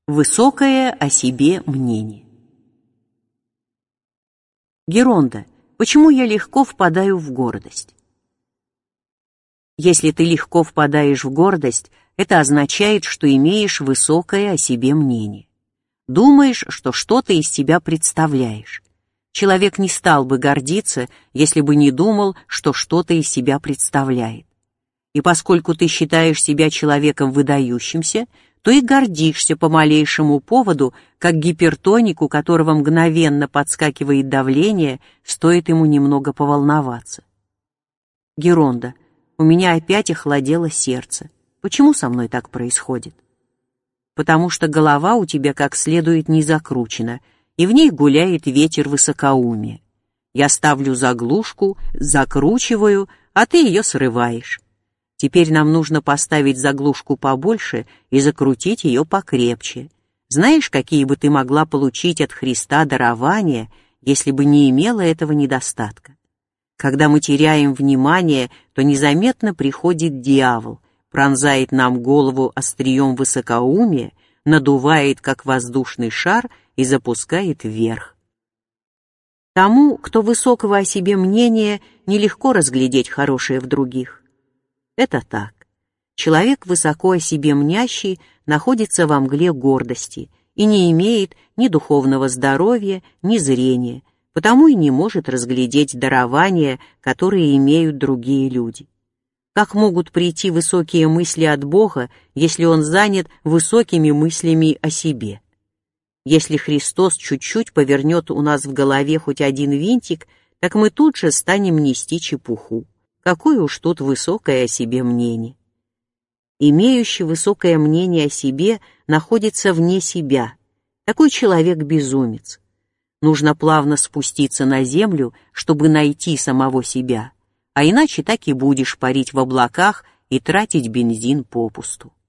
Высокое о себе мнение. Геронда, почему я легко впадаю в гордость? Если ты легко впадаешь в гордость, это означает, что имеешь высокое о себе мнение. Думаешь, что что-то из себя представляешь. Человек не стал бы гордиться, если бы не думал, что что-то из себя представляет. И поскольку ты считаешь себя человеком выдающимся, то и гордишься по малейшему поводу, как гипертоник, у которого мгновенно подскакивает давление, стоит ему немного поволноваться. Геронда, у меня опять охладело сердце. Почему со мной так происходит? Потому что голова у тебя как следует не закручена, и в ней гуляет ветер высокоумия. Я ставлю заглушку, закручиваю, а ты ее срываешь. Теперь нам нужно поставить заглушку побольше и закрутить ее покрепче. Знаешь, какие бы ты могла получить от Христа дарования, если бы не имела этого недостатка? Когда мы теряем внимание, то незаметно приходит дьявол, пронзает нам голову острием высокоумия, надувает, как воздушный шар, и запускает вверх. Тому, кто высокого о себе мнения, нелегко разглядеть хорошее в других. Это так. Человек, высоко о себе мнящий, находится во мгле гордости и не имеет ни духовного здоровья, ни зрения, потому и не может разглядеть дарования, которые имеют другие люди. Как могут прийти высокие мысли от Бога, если он занят высокими мыслями о себе? Если Христос чуть-чуть повернет у нас в голове хоть один винтик, так мы тут же станем нести чепуху. Какое уж тут высокое о себе мнение. Имеющий высокое мнение о себе находится вне себя. Такой человек безумец. Нужно плавно спуститься на землю, чтобы найти самого себя, а иначе так и будешь парить в облаках и тратить бензин попусту.